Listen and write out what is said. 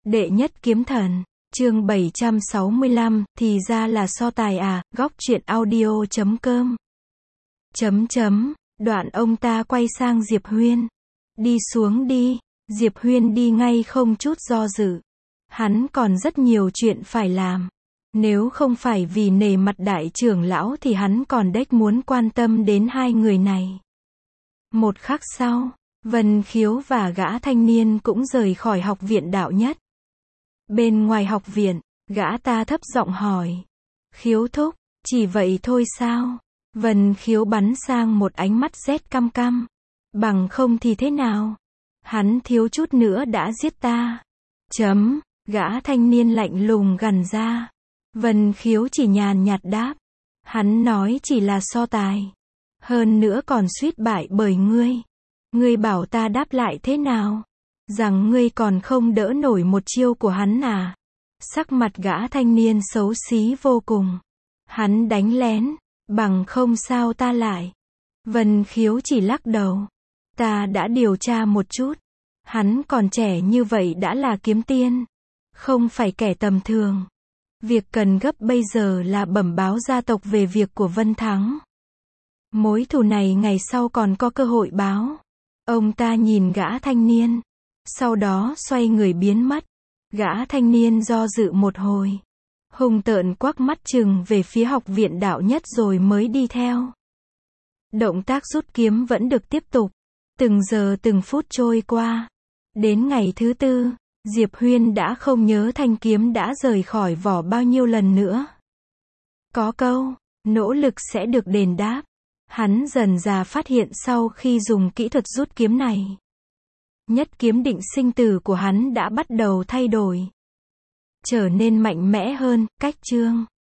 Đệ nhất kiếm thần, chương 765, thì ra là so tài à, góc truyện audio.com. Đoạn ông ta quay sang Diệp Huyên. Đi xuống đi. Diệp Huyên đi ngay không chút do dự. Hắn còn rất nhiều chuyện phải làm. Nếu không phải vì nể mặt đại trưởng lão thì hắn còn đếch muốn quan tâm đến hai người này. Một khắc sau, Vân Khiếu và gã thanh niên cũng rời khỏi học viện đạo nhất. Bên ngoài học viện, gã ta thấp giọng hỏi. Khiếu thúc, chỉ vậy thôi sao? Vân Khiếu bắn sang một ánh mắt rét căm căm. Bằng không thì thế nào? Hắn thiếu chút nữa đã giết ta. Gã thanh niên lạnh lùng gằn ra. Vân Khiếu chỉ nhàn nhạt đáp. Hắn nói chỉ là so tài. Hơn nữa còn suýt bại bởi ngươi. Ngươi bảo ta đáp lại thế nào? Rằng ngươi còn không đỡ nổi một chiêu của hắn à? Sắc mặt gã thanh niên xấu xí vô cùng. Hắn đánh lén, bằng không sao ta lại. Vân Khiếu chỉ lắc đầu. Ta đã điều tra một chút. Hắn còn trẻ như vậy đã là kiếm tiên. Không phải kẻ tầm thường. Việc cần gấp bây giờ là bẩm báo gia tộc về việc của Vân Thắng. Mối thù này ngày sau còn có cơ hội báo. Ông ta nhìn gã thanh niên. Sau đó xoay người biến mất. Gã thanh niên do dự một hồi. Hung tợn quắc mắt chừng về phía học viện đạo nhất rồi mới đi theo. Động tác rút kiếm vẫn được tiếp tục. Từng giờ từng phút trôi qua. Đến ngày thứ tư, Diệp Huyên đã không nhớ thanh kiếm đã rời khỏi vỏ bao nhiêu lần nữa. Có câu, nỗ lực sẽ được đền đáp. Hắn dần dà phát hiện sau khi dùng kỹ thuật rút kiếm này. Nhất kiếm định sinh tử của hắn đã bắt đầu thay đổi. Trở nên mạnh mẽ hơn, cách chương.